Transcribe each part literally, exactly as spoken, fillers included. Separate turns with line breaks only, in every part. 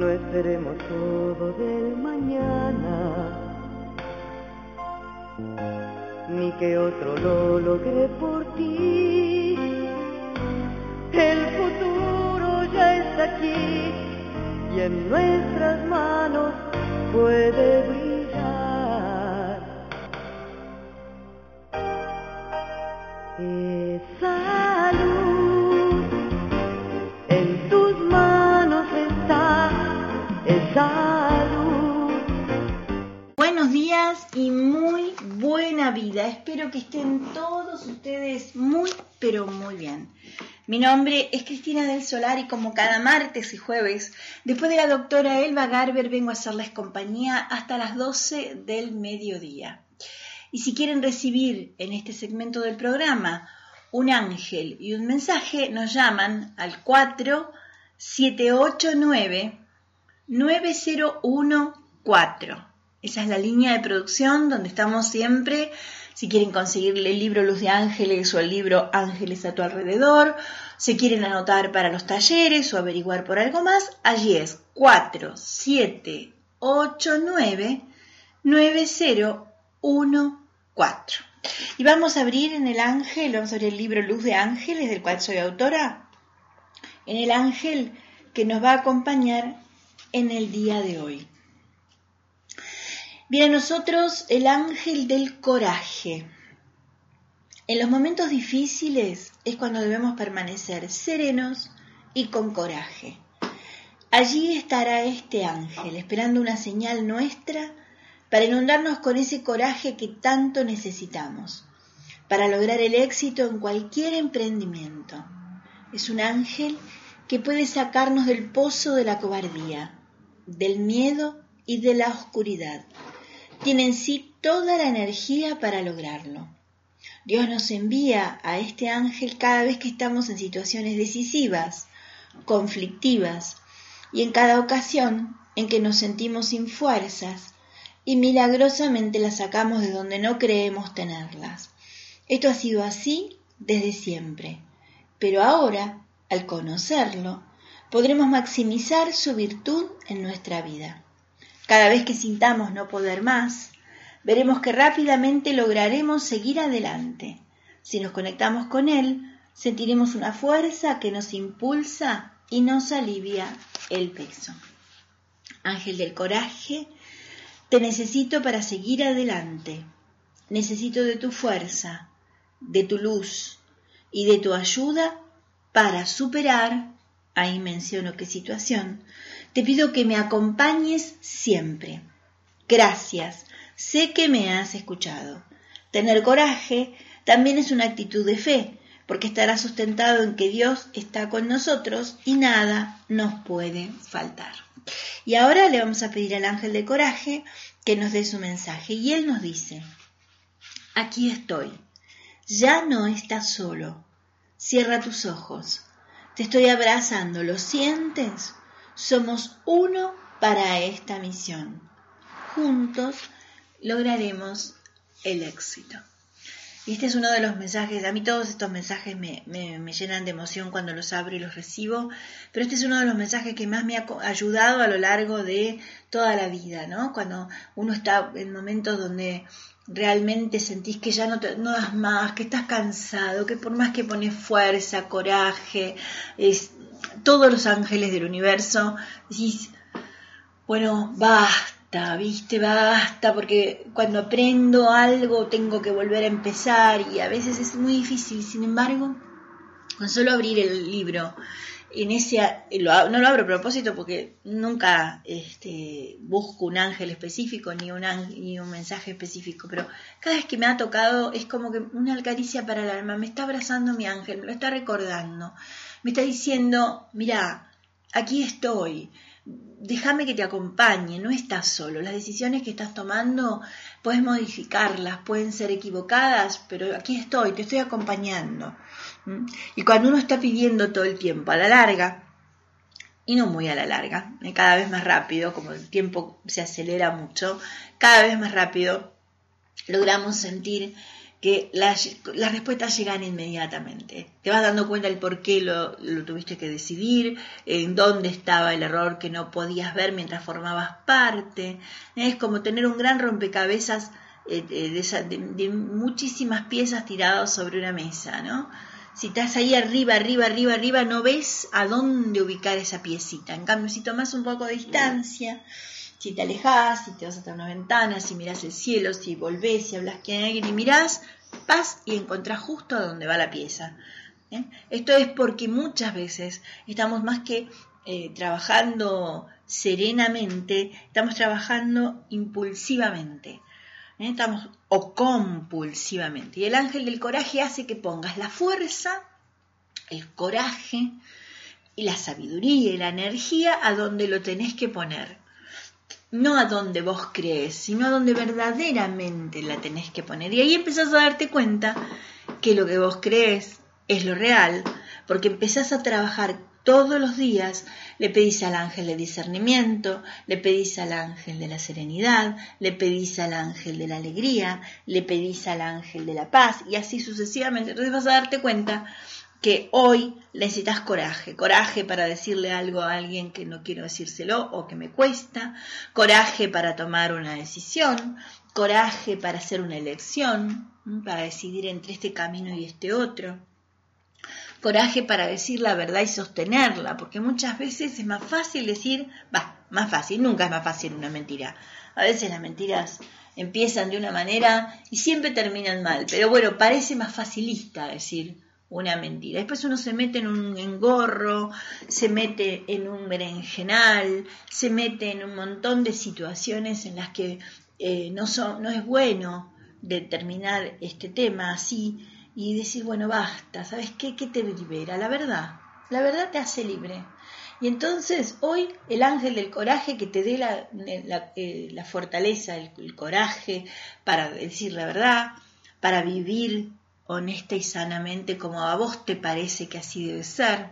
No esperemos todo del mañana, ni que otro lo logre por ti. El futuro ya está aquí y en nuestras manos puede brillar. Esa luz en tus manos está, esa luz.
Buenos días y muy buena vida. Espero que estén todos ustedes muy, pero muy bien. Mi nombre es Cristina del Solar y como cada martes y jueves, después de la doctora Elba Garber, vengo a hacerles compañía hasta las doce del mediodía. Y si quieren recibir en este segmento del programa un ángel y un mensaje, nos llaman al cuatro siete ocho nueve nueve cero uno cuatro. Esa es la línea de producción donde estamos siempre. Si quieren conseguirle el libro Luz de Ángeles o el libro Ángeles a tu alrededor, si quieren anotar para los talleres o averiguar por algo más, allí es cuatro siete ocho nueve nueve cero uno cuatro. Y vamos a abrir en el ángel, vamos a abrir el libro Luz de Ángeles, del cual soy autora, en el ángel que nos va a acompañar en el día de hoy. Viene a nosotros el ángel del coraje. En los momentos difíciles es cuando debemos permanecer serenos y con coraje. Allí estará este ángel, esperando una señal nuestra para inundarnos con ese coraje que tanto necesitamos, para lograr el éxito en cualquier emprendimiento. Es un ángel que puede sacarnos del pozo de la cobardía, del miedo y de la oscuridad. Tiene en sí toda la energía para lograrlo. Dios nos envía a este ángel cada vez que estamos en situaciones decisivas, conflictivas, y en cada ocasión en que nos sentimos sin fuerzas y milagrosamente las sacamos de donde no creemos tenerlas. Esto ha sido así desde siempre, pero ahora, al conocerlo, podremos maximizar su virtud en nuestra vida. Cada vez que sintamos no poder más, veremos que rápidamente lograremos seguir adelante. Si nos conectamos con él, sentiremos una fuerza que nos impulsa y nos alivia el peso. Ángel del coraje, te necesito para seguir adelante. Necesito de tu fuerza, de tu luz y de tu ayuda para superar, ahí menciono qué situación, te pido que me acompañes siempre. Gracias, sé que me has escuchado. Tener coraje también es una actitud de fe, porque estará sustentado en que Dios está con nosotros y nada nos puede faltar. Y ahora le vamos a pedir al ángel de coraje que nos dé su mensaje. Y él nos dice, aquí estoy, ya no estás solo. Cierra tus ojos, te estoy abrazando, ¿lo sientes? Somos uno para esta misión. Juntos lograremos el éxito. Y este es uno de los mensajes, a mí todos estos mensajes me, me, me llenan de emoción cuando los abro y los recibo, pero este es uno de los mensajes que más me ha ayudado a lo largo de toda la vida, ¿no? Cuando uno está en momentos donde realmente sentís que ya no, te, no das más, que estás cansado, que por más que pones fuerza, coraje, es, todos los ángeles del universo, decís, bueno, basta, viste, basta, porque cuando aprendo algo tengo que volver a empezar y a veces es muy difícil. Sin embargo, con solo abrir el libro, en ese, lo, no lo abro a propósito porque nunca este, busco un ángel específico ni un, ni un mensaje específico, pero cada vez que me ha tocado es como que una caricia para el alma. Me está abrazando mi ángel, me lo está recordando, me está diciendo, mira, aquí estoy, déjame que te acompañe, no estás solo. Las decisiones que estás tomando puedes modificarlas, pueden ser equivocadas, pero aquí estoy, te estoy acompañando. Y cuando uno está pidiendo todo el tiempo, a la larga, y no muy a la larga, cada vez más rápido, como el tiempo se acelera mucho, cada vez más rápido logramos sentir que las, las respuestas llegan inmediatamente. Te vas dando cuenta del por qué lo, lo tuviste que decidir, en dónde estaba el error que no podías ver mientras formabas parte. Es como tener un gran rompecabezas eh, de, esa, de, de muchísimas piezas tiradas sobre una mesa, ¿no? Si estás ahí arriba, arriba, arriba, arriba, no ves a dónde ubicar esa piecita. En cambio, si tomas un poco de distancia, si te alejas, si te vas hasta una ventana, si miras el cielo, si volvés, si hablas con alguien y mirás, vas y encontrás justo a dónde va la pieza. ¿Eh? Esto es porque muchas veces estamos más que eh, trabajando serenamente, estamos trabajando impulsivamente. ¿Eh? Estamos o compulsivamente. Y el ángel del coraje hace que pongas la fuerza, el coraje y la sabiduría y la energía a donde lo tenés que poner. No a donde vos crees, sino a donde verdaderamente la tenés que poner. Y ahí empezás a darte cuenta que lo que vos crees es lo real, porque empezás a trabajar todos los días. Le pedís al ángel de discernimiento, le pedís al ángel de la serenidad, le pedís al ángel de la alegría, le pedís al ángel de la paz, y así sucesivamente. Entonces vas a darte cuenta que hoy necesitas coraje, coraje para decirle algo a alguien que no quiero decírselo o que me cuesta, coraje para tomar una decisión, coraje para hacer una elección, para decidir entre este camino y este otro, coraje para decir la verdad y sostenerla, porque muchas veces es más fácil decir, va, más fácil, nunca es más fácil una mentira. A veces las mentiras empiezan de una manera y siempre terminan mal, pero bueno, parece más facilista decir una mentira. Después uno se mete en un engorro, se mete en un berenjenal, se mete en un montón de situaciones en las que eh, no, son, no es bueno determinar este tema así y decir, bueno, basta, ¿sabes qué? ¿Qué te libera? La verdad. La verdad te hace libre. Y entonces hoy el ángel del coraje que te dé la, la, eh, la fortaleza, el, el coraje para decir la verdad, para vivir honesta y sanamente como a vos te parece que así debe ser,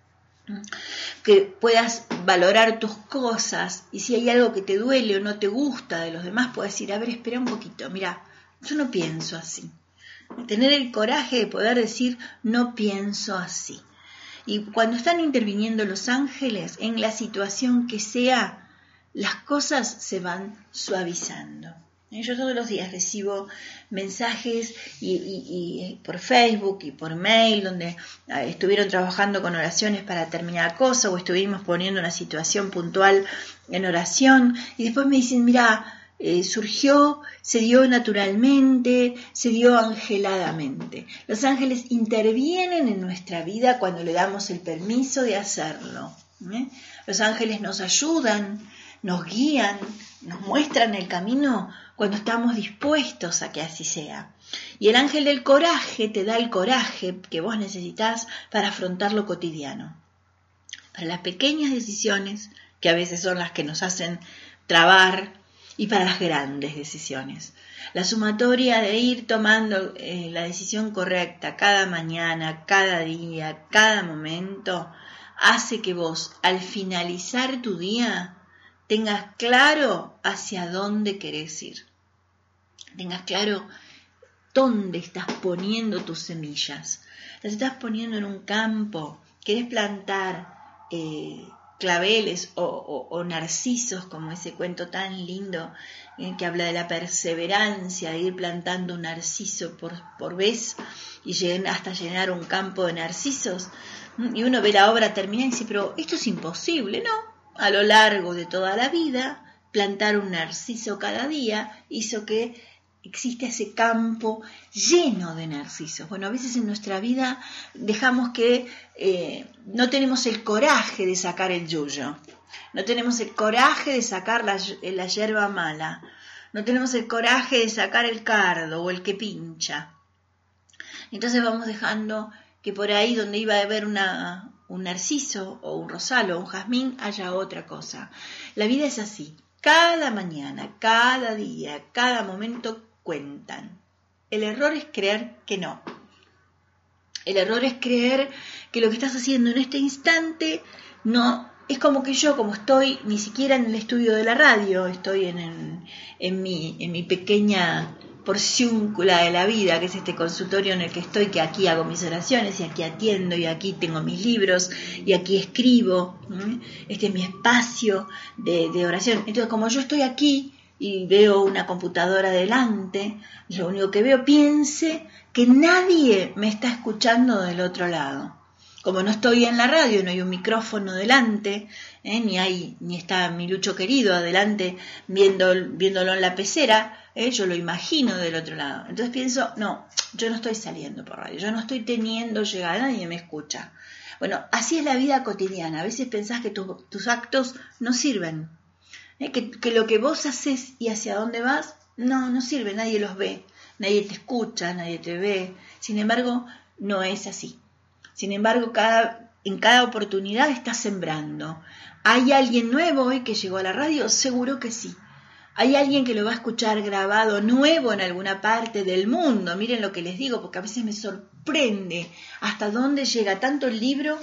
que puedas valorar tus cosas y si hay algo que te duele o no te gusta de los demás, puedes decir, a ver, espera un poquito, mira, yo no pienso así. Tener el coraje de poder decir, no pienso así. Y cuando están interviniendo los ángeles, en la situación que sea, las cosas se van suavizando. Yo todos los días recibo mensajes y, y, y por Facebook y por mail donde estuvieron trabajando con oraciones para determinada cosa o estuvimos poniendo una situación puntual en oración y después me dicen, mira, eh, surgió, se dio naturalmente, se dio angeladamente. Los ángeles intervienen en nuestra vida cuando le damos el permiso de hacerlo. ¿eh? Los ángeles nos ayudan, nos guían, nos muestran el camino cuando estamos dispuestos a que así sea. Y el ángel del coraje te da el coraje que vos necesitas para afrontar lo cotidiano. Para las pequeñas decisiones, que a veces son las que nos hacen trabar, y para las grandes decisiones. La sumatoria de ir tomando eh, la decisión correcta cada mañana, cada día, cada momento, hace que vos, al finalizar tu día, tengas claro hacia dónde querés ir. Tengas claro dónde estás poniendo tus semillas. Las estás poniendo en un campo, querés plantar eh, claveles o, o, o narcisos, como ese cuento tan lindo eh, que habla de la perseverancia, de ir plantando un narciso por, por vez y lleguen, hasta llenar un campo de narcisos. Y uno ve la obra terminada y dice, pero esto es imposible, ¿no? A lo largo de toda la vida, plantar un narciso cada día hizo que existe ese campo lleno de narcisos. Bueno, a veces en nuestra vida dejamos que eh, no tenemos el coraje de sacar el yuyo, no tenemos el coraje de sacar la, la yerba mala, no tenemos el coraje de sacar el cardo o el que pincha. Entonces vamos dejando que por ahí donde iba a haber una, un narciso o un rosal o un jazmín haya otra cosa. La vida es así. Cada mañana, cada día, cada momento cuentan. El error es creer que no. El error es creer que lo que estás haciendo en este instante no es como que yo, como estoy ni siquiera en el estudio de la radio, estoy en, en, en, mi, en mi pequeña porciúncula de la vida, que es este consultorio en el que estoy, que aquí hago mis oraciones y aquí atiendo y aquí tengo mis libros y aquí escribo, ¿eh? Este es mi espacio de, de oración. Entonces, como yo estoy aquí y veo una computadora delante, lo único que veo, piense que nadie me está escuchando del otro lado. Como no estoy en la radio, no hay un micrófono delante, ¿eh? ni hay ni está mi Lucho querido adelante viendo, viéndolo en la pecera, ¿eh? Yo lo imagino del otro lado. Entonces pienso, no, yo no estoy saliendo por radio, yo no estoy teniendo llegada, nadie me escucha. Bueno, así es la vida cotidiana. A veces pensás que tu, tus actos no sirven, ¿eh? que, que lo que vos haces y hacia dónde vas, no, no sirve, nadie los ve, nadie te escucha, nadie te ve. Sin embargo, no es así. Sin embargo, cada, en cada oportunidad estás sembrando. ¿Hay alguien nuevo hoy que llegó a la radio? Seguro que sí. ¿Hay alguien que lo va a escuchar grabado nuevo en alguna parte del mundo? Miren lo que les digo, porque a veces me sorprende hasta dónde llega tanto el libro,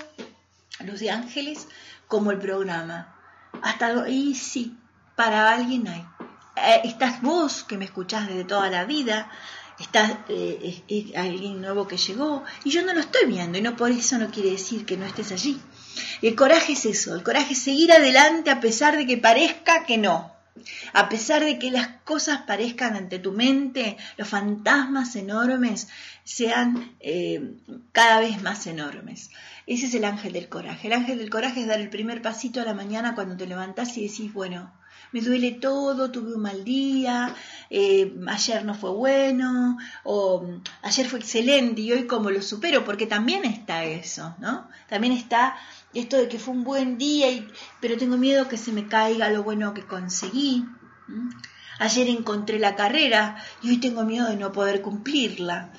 Luz de Ángeles, como el programa. Hasta y sí, para alguien hay. Eh, estás vos que me escuchás desde toda la vida. Está eh, eh, alguien nuevo que llegó y yo no lo estoy viendo, y no por eso no quiere decir que no estés allí. El coraje es eso, el coraje es seguir adelante a pesar de que parezca que no, a pesar de que las cosas parezcan ante tu mente, los fantasmas enormes sean eh, cada vez más enormes. Ese es el ángel del coraje. El ángel del coraje es dar el primer pasito a la mañana cuando te levantás y decís, bueno, me duele todo, tuve un mal día, eh, ayer no fue bueno, o ayer fue excelente y hoy cómo lo supero, porque también está eso, ¿no? También está esto de que fue un buen día, y, pero tengo miedo que se me caiga lo bueno que conseguí. ¿Mm? Ayer encontré la carrera y hoy tengo miedo de no poder cumplirla.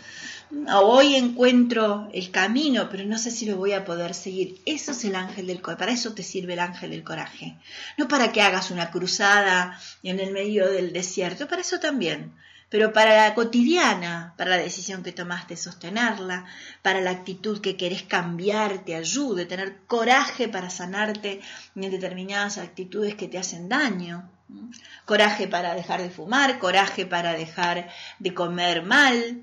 Hoy encuentro el camino, pero no sé si lo voy a poder seguir. Eso es el ángel del coraje. Para eso te sirve el ángel del coraje. No para que hagas una cruzada en el medio del desierto, para eso también. Pero para la cotidiana, para la decisión que tomaste de sostenerla, para la actitud que querés cambiar, te ayude, tener coraje para sanarte en determinadas actitudes que te hacen daño. Coraje para dejar de fumar, coraje para dejar de comer mal,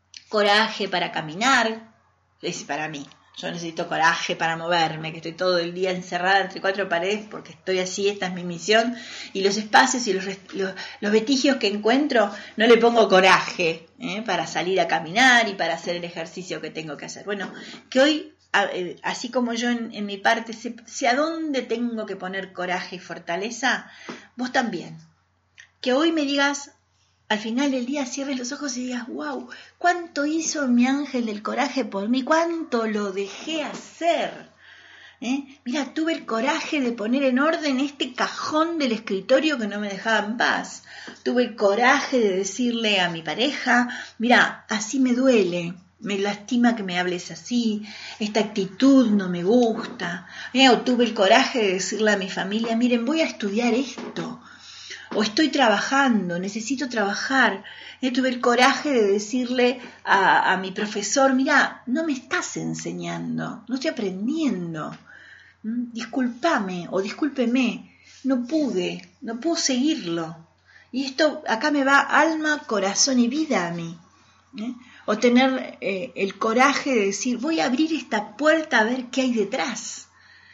coraje para caminar, es para mí. Yo necesito coraje para moverme, que estoy todo el día encerrada entre cuatro paredes porque estoy así, esta es mi misión. Y los espacios y los, los, los vestigios que encuentro, no le pongo coraje ¿eh? para salir a caminar y para hacer el ejercicio que tengo que hacer. Bueno, que hoy, así como yo en, en mi parte, sé, sé a dónde tengo que poner coraje y fortaleza, vos también. Que hoy me digas, al final del día cierres los ojos y digas, wow, ¿cuánto hizo mi ángel del coraje por mí? ¿Cuánto lo dejé hacer? ¿Eh? Mira, tuve el coraje de poner en orden este cajón del escritorio que no me dejaba en paz. Tuve el coraje de decirle a mi pareja, mira, así me duele, me lastima que me hables así, esta actitud no me gusta. ¿Eh? O tuve el coraje de decirle a mi familia, miren, voy a estudiar esto. O estoy trabajando, necesito trabajar. Eh, tuve el coraje de decirle a, a mi profesor, mira, no me estás enseñando, no estoy aprendiendo. ¿Mm? Discúlpame o discúlpeme, no pude, no puedo seguirlo. Y esto acá me va alma, corazón y vida a mí. ¿Eh? O tener eh, el coraje de decir, voy a abrir esta puerta a ver qué hay detrás.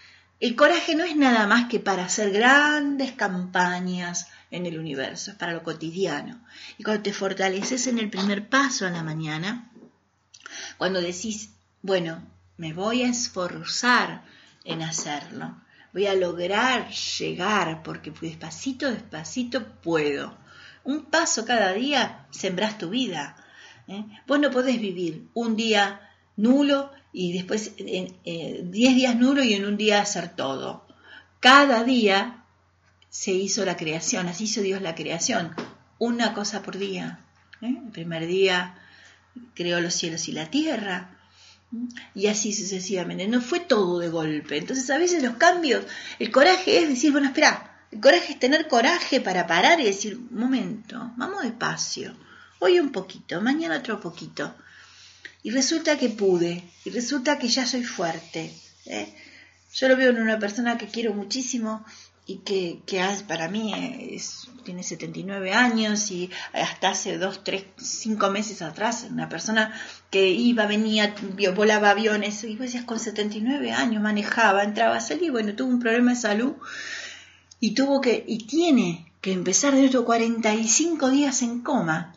El coraje no es nada más que para hacer grandes campañas en el universo, es para lo cotidiano. Y cuando te fortaleces en el primer paso a la mañana, cuando decís, bueno, me voy a esforzar en hacerlo, voy a lograr llegar, porque despacito, despacito puedo. Un paso cada día sembrás tu vida. ¿eh? Vos no podés vivir un día nulo y después en eh, diez días nulo y en un día hacer todo. Cada día se hizo la creación, así hizo Dios la creación, una cosa por día. ¿eh? El primer día creó los cielos y la tierra, ¿eh? y así sucesivamente. No fue todo de golpe. Entonces a veces los cambios, el coraje es decir, bueno, espera, el coraje es tener coraje para parar y decir, un momento, vamos despacio, hoy un poquito, mañana otro poquito. Y resulta que pude, y resulta que ya soy fuerte. ¿eh? Yo lo veo en una persona que quiero muchísimo, y que, que para mí es, tiene setenta y nueve años y hasta hace dos, tres, cinco meses atrás, una persona que iba, venía, volaba aviones, y vos decías, con setenta y nueve años manejaba, entraba, salía, bueno, tuvo un problema de salud y tuvo que, y tiene que empezar de estos cuarenta y cinco días en coma,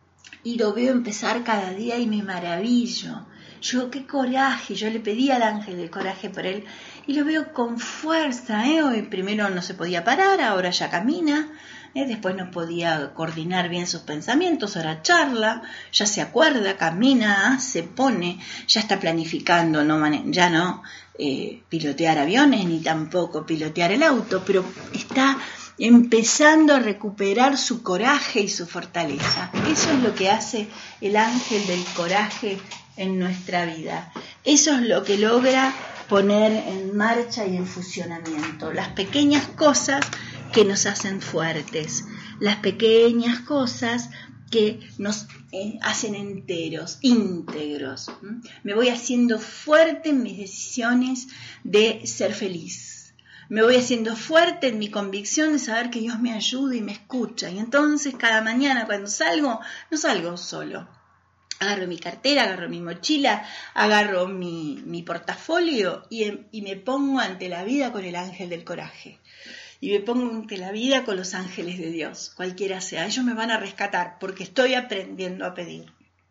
y lo veo empezar cada día y me maravillo. Yo, qué coraje, yo le pedí al ángel del coraje por él, y lo veo con fuerza, ¿eh? Hoy primero no se podía parar, ahora ya camina, ¿eh? Después no podía coordinar bien sus pensamientos, ahora charla, ya se acuerda, camina, se pone, ya está planificando, no mane- ya no eh, pilotear aviones ni tampoco pilotear el auto, pero está empezando a recuperar su coraje y su fortaleza. Eso es lo que hace el ángel del coraje en nuestra vida. Eso es lo que logra poner en marcha y en funcionamiento las pequeñas cosas que nos hacen fuertes, las pequeñas cosas que nos eh, hacen enteros, íntegros. ¿Mm? Me voy haciendo fuerte en mis decisiones de ser feliz. Me voy haciendo fuerte en mi convicción de saber que Dios me ayuda y me escucha. Y entonces cada mañana cuando salgo, no salgo solo. Agarro mi cartera, agarro mi mochila, agarro mi, mi portafolio y, y me pongo ante la vida con el ángel del coraje. Y me pongo ante la vida con los ángeles de Dios, cualquiera sea. Ellos me van a rescatar porque estoy aprendiendo a pedir,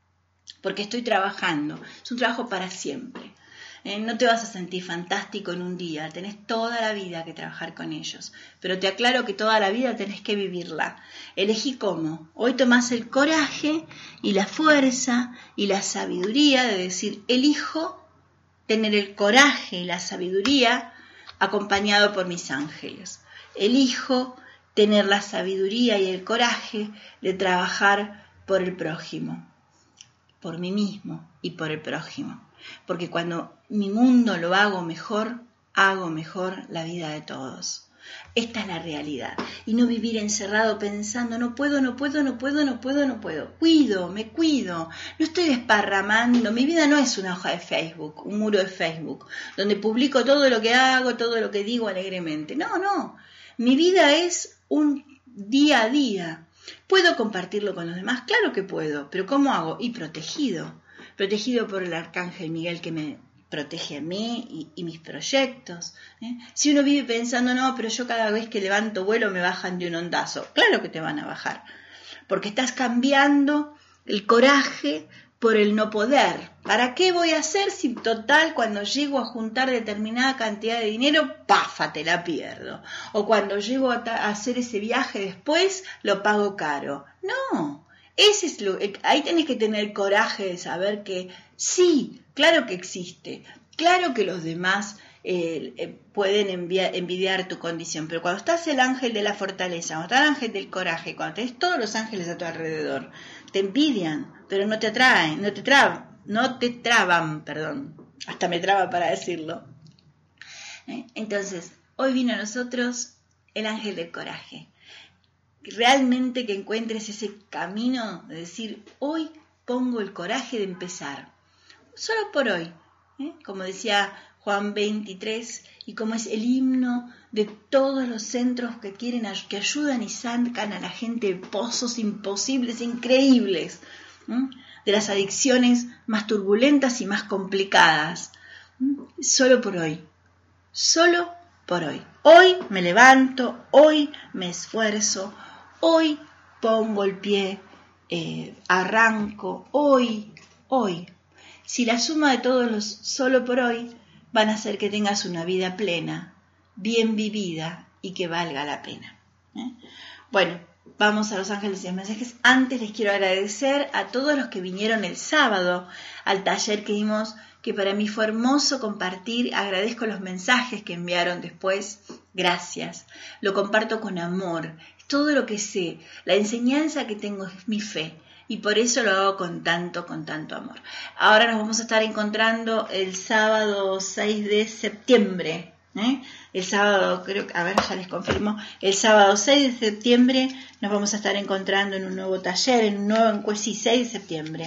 porque estoy trabajando. Es un trabajo para siempre. Eh, no te vas a sentir fantástico en un día, tenés toda la vida que trabajar con ellos, pero te aclaro que toda la vida tenés que vivirla. Elegí cómo. Hoy tomás el coraje y la fuerza y la sabiduría de decir, elijo tener el coraje y la sabiduría acompañado por mis ángeles. Elijo tener la sabiduría y el coraje de trabajar por el prójimo, por mí mismo y por el prójimo. Porque cuando mi mundo lo hago mejor, hago mejor la vida de todos. Esta es la realidad. Y no vivir encerrado pensando, no puedo, no puedo, no puedo, no puedo, no puedo. Cuido, me cuido. No estoy desparramando. Mi vida no es una hoja de Facebook, un muro de Facebook, donde publico todo lo que hago, todo lo que digo alegremente. No, no. Mi vida es un día a día. ¿Puedo compartirlo con los demás? Claro que puedo. ¿Pero cómo hago? Y protegido. Protegido por el arcángel Miguel que me protege a mí y, y mis proyectos. ¿eh? Si uno vive pensando, no, pero yo cada vez que levanto vuelo me bajan de un ondazo. Claro que te van a bajar, porque estás cambiando el coraje por el no poder. ¿Para qué voy a hacer si total cuando llego a juntar determinada cantidad de dinero, pafa, te la pierdo? O cuando llego a, ta- a hacer ese viaje después, lo pago caro. No. Ese es lo, ahí tenés que tener coraje de saber que sí, claro que existe, claro que los demás eh, eh, pueden enviar, envidiar tu condición, pero cuando estás el ángel de la fortaleza, cuando estás el ángel del coraje, cuando tenés todos los ángeles a tu alrededor, te envidian, pero no te atraen, no te traban, no te traban, perdón, hasta me traba para decirlo. ¿Eh? Entonces, hoy vino a nosotros el ángel del coraje. Realmente que encuentres ese camino de decir, hoy pongo el coraje de empezar, solo por hoy, ¿eh? Como decía Juan veintitrés, y como es el himno de todos los centros que quieren, que ayudan y sacan a la gente de pozos imposibles, increíbles, ¿eh? De las adicciones más turbulentas y más complicadas, ¿eh? Solo por hoy, solo por hoy. Hoy me levanto, hoy me esfuerzo, hoy pongo el pie, eh, arranco, hoy, hoy. Si la suma de todos los solo por hoy van a hacer que tengas una vida plena, bien vivida y que valga la pena. ¿eh? Bueno, vamos a los ángeles y los mensajes. Antes les quiero agradecer a todos los que vinieron el sábado al taller que dimos, que para mí fue hermoso compartir. Agradezco los mensajes que enviaron después. Gracias. Lo comparto con amor. Todo lo que sé, la enseñanza que tengo es mi fe. Y por eso lo hago con tanto, con tanto amor. Ahora nos vamos a estar encontrando el sábado seis de septiembre. ¿eh? El sábado, creo que, a ver, ya les confirmo. El sábado seis de septiembre nos vamos a estar encontrando en un nuevo taller, en un nuevo encuentro, sí, seis de septiembre.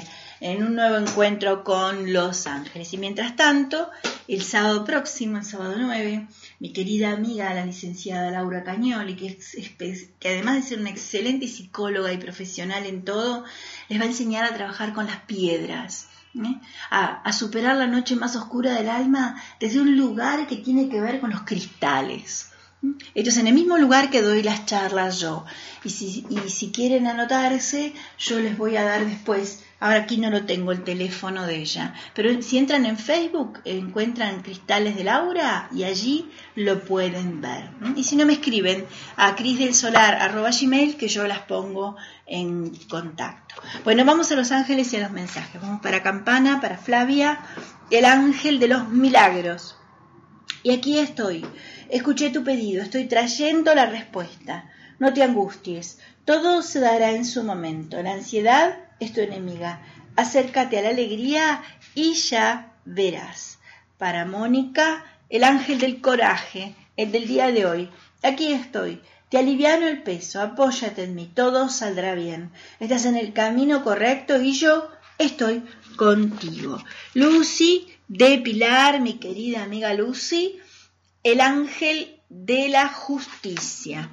en un nuevo encuentro con los ángeles. Y mientras tanto, el sábado próximo, el sábado nueve, mi querida amiga, la licenciada Laura Cagnoli, que, es, que además de ser una excelente psicóloga y profesional en todo, les va a enseñar a trabajar con las piedras. ¿eh? A, a superar la noche más oscura del alma desde un lugar que tiene que ver con los cristales. Esto es en el mismo lugar que doy las charlas yo. Y si, y si quieren anotarse, yo les voy a dar después. Ahora aquí no lo tengo el teléfono de ella. Pero si entran en Facebook, encuentran Cristales de Laura y allí lo pueden ver. Y si no, me escriben a crisdelsolar arroba gmail que yo las pongo en contacto. Bueno, vamos a los ángeles y a los mensajes. Vamos para Campana, para Flavia, el ángel de los milagros. Y aquí estoy. Escuché tu pedido, estoy trayendo la respuesta. No te angusties, todo se dará en su momento. La ansiedad es tu enemiga. Acércate a la alegría y ya verás. Para Mónica, el ángel del coraje, el del día de hoy. Aquí estoy, te aliviano el peso, apóyate en mí, todo saldrá bien. Estás en el camino correcto y yo estoy contigo. Lucy de Pilar, mi querida amiga Lucy, el ángel de la justicia.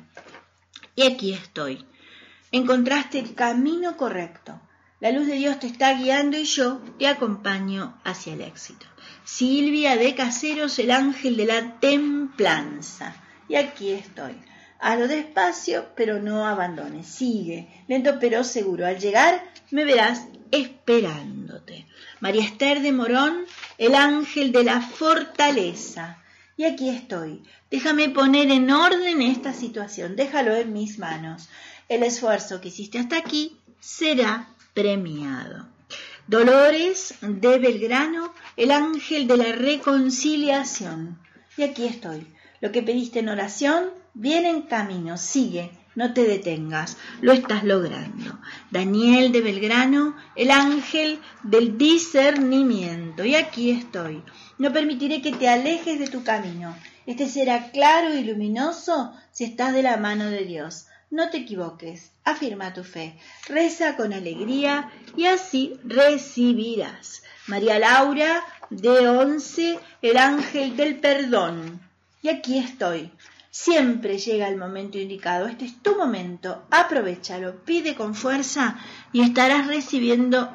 Y aquí estoy. Encontraste el camino correcto. La luz de Dios te está guiando y yo te acompaño hacia el éxito. Silvia de Caseros, el ángel de la templanza. Y aquí estoy. Hazlo despacio, pero no abandones. Sigue, lento pero seguro. Al llegar, me verás esperándote. María Esther de Morón, el ángel de la fortaleza. Y aquí estoy. Déjame poner en orden esta situación. Déjalo en mis manos. El esfuerzo que hiciste hasta aquí será premiado. Dolores de Belgrano, el ángel de la reconciliación. Y aquí estoy. Lo que pediste en oración viene en camino. Sigue, no te detengas. Lo estás logrando. Daniel de Belgrano, el ángel del discernimiento. Y aquí estoy. No permitiré que te alejes de tu camino. Este será claro y luminoso si estás de la mano de Dios. No te equivoques, afirma tu fe, reza con alegría y así recibirás. María Laura de Once, el ángel del perdón. Y aquí estoy. Siempre llega el momento indicado. Este es tu momento. Aprovéchalo, pide con fuerza y estarás recibiendo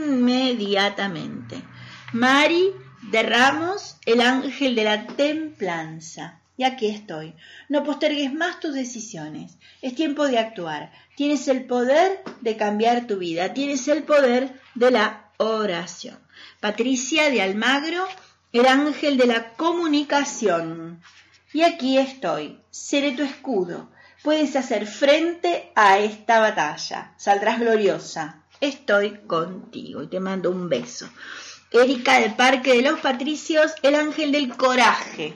inmediatamente. Mari de Ramos, el ángel de la templanza. Y aquí estoy. No postergues más tus decisiones. Es tiempo de actuar. Tienes el poder de cambiar tu vida. Tienes el poder de la oración. Patricia de Almagro, el ángel de la comunicación. Y aquí estoy. Seré tu escudo. Puedes hacer frente a esta batalla. Saldrás gloriosa. Estoy contigo y te mando un beso. Erika del Parque de los Patricios, el ángel del coraje.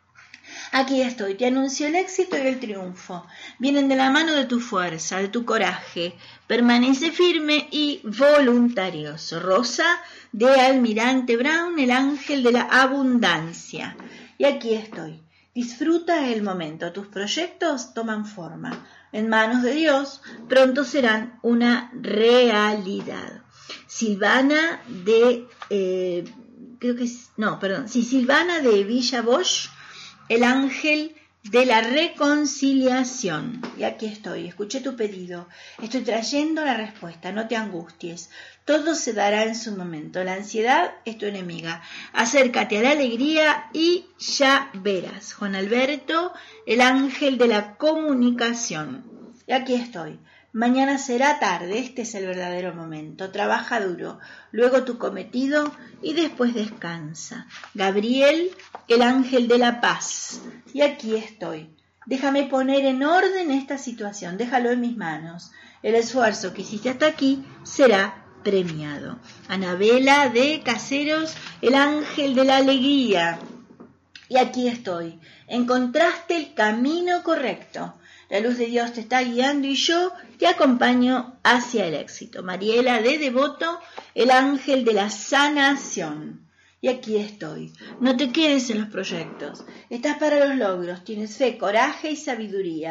Aquí estoy, te anuncio el éxito y el triunfo. Vienen de la mano de tu fuerza, de tu coraje. Permanece firme y voluntarioso. Rosa de Almirante Brown, el ángel de la abundancia. Y aquí estoy. Disfruta el momento. Tus proyectos toman forma. En manos de Dios, pronto serán una realidad. Silvana de, eh, creo que es, no, perdón, sí, Silvana de Villa Bosch, el ángel de la reconciliación. Y aquí estoy, escuché tu pedido, estoy trayendo la respuesta, no te angusties, todo se dará en su momento, la ansiedad es tu enemiga, acércate a la alegría y ya verás. Juan Alberto, el ángel de la comunicación. Y aquí estoy. Mañana será tarde, este es el verdadero momento. Trabaja duro, luego tu cometido y después descansa. Gabriel, el ángel de la paz. Y aquí estoy. Déjame poner en orden esta situación, déjalo en mis manos. El esfuerzo que hiciste hasta aquí será premiado. Anabela de Caseros, el ángel de la alegría. Y aquí estoy. Encontraste el camino correcto. La luz de Dios te está guiando y yo te acompaño hacia el éxito. Mariela de Devoto, el ángel de la sanación. Y aquí estoy. No te quedes en los proyectos. Estás para los logros. Tienes fe, coraje y sabiduría.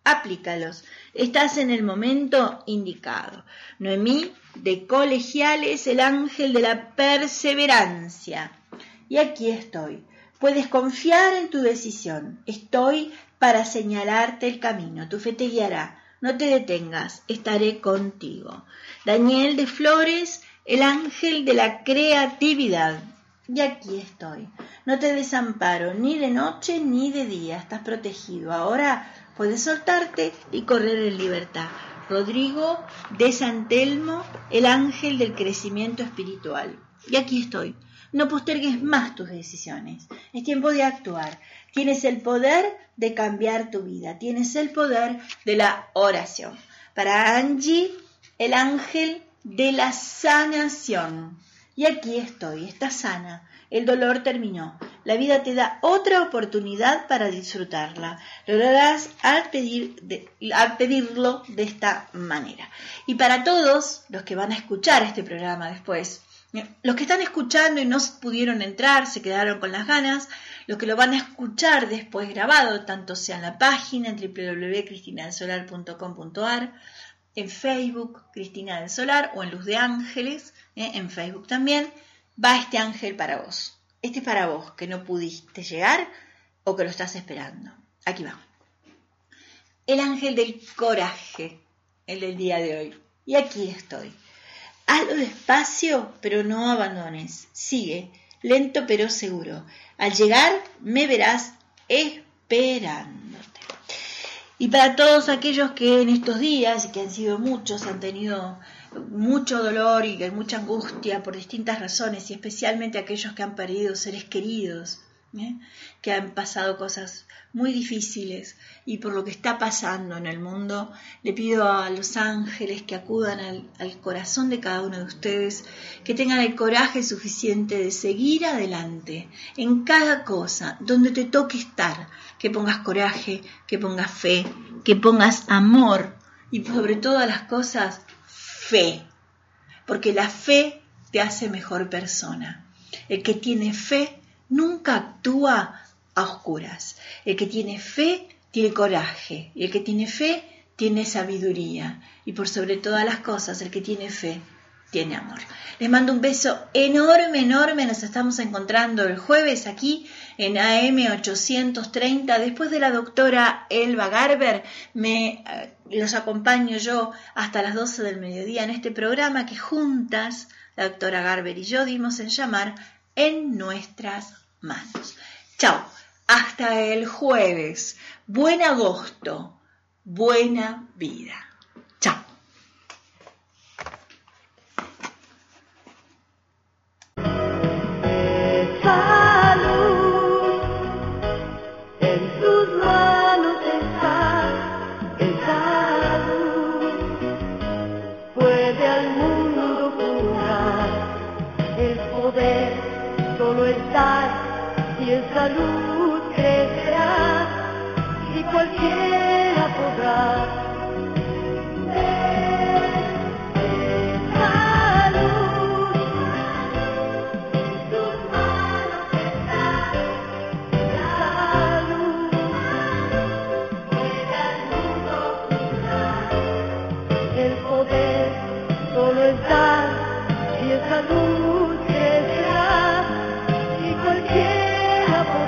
aplícalos. Estás en el momento indicado. Noemí de Colegiales, el ángel de la perseverancia. Y aquí estoy. Puedes confiar en tu decisión. Estoy para señalarte el camino. Tu fe te guiará. No te detengas. Estaré contigo. Daniel de Flores, el ángel de la creatividad. Y aquí estoy. No te desamparo ni de noche ni de día. Estás protegido. Ahora puedes soltarte y correr en libertad. Rodrigo de San Telmo, el ángel del crecimiento espiritual. Y aquí estoy. No postergues más tus decisiones. Es tiempo de actuar. Tienes el poder de cambiar tu vida. Tienes el poder de la oración. Para Angie, el ángel de la sanación. Y aquí estoy. Estás sana. El dolor terminó. La vida te da otra oportunidad para disfrutarla. Lo harás al, pedir de, al pedirlo de esta manera. Y para todos los que van a escuchar este programa después, los que están escuchando y no pudieron entrar, se quedaron con las ganas, los que lo van a escuchar después grabado, tanto sea en la página en doble u doble u doble u punto cristina del solar punto com punto a r, en Facebook Cristina del Solar o en Luz de Ángeles, eh, en Facebook también, va este ángel para vos. Este es para vos que no pudiste llegar o que lo estás esperando. Aquí va. El ángel del coraje, el del día de hoy. Y aquí estoy. Hazlo despacio, pero no abandones. Sigue, lento pero seguro. Al llegar, me verás esperándote. Y para todos aquellos que en estos días, y que han sido muchos, han tenido mucho dolor y mucha angustia por distintas razones, y especialmente aquellos que han perdido seres queridos, ¿eh? que han pasado cosas muy difíciles, y por lo que está pasando en el mundo, le pido a los ángeles que acudan al, al corazón de cada uno de ustedes, que tengan el coraje suficiente de seguir adelante en cada cosa, donde te toque estar, que pongas coraje, que pongas fe, que pongas amor, y sobre todas las cosas, fe, porque la fe te hace mejor persona. El que tiene fe nunca actúa a oscuras. El que tiene fe tiene coraje, y el que tiene fe tiene sabiduría, y por sobre todas las cosas el que tiene fe tiene amor. Les mando un beso enorme, enorme. Nos estamos encontrando el jueves aquí en A M ochocientos treinta. Después de la doctora Elba Garber, me eh, los acompaño yo hasta las doce del mediodía en este programa que juntas, la doctora Garber y yo, dimos en llamar En Nuestras Manos. Chao, hasta el jueves. Buen agosto, buena vida. Chao.
Y en salud crecerá, y cualquiera podrá ver en salud. En tus manos está la salud. Puede al mundo curar. El poder solo está si en salud crecerá. Cualquiera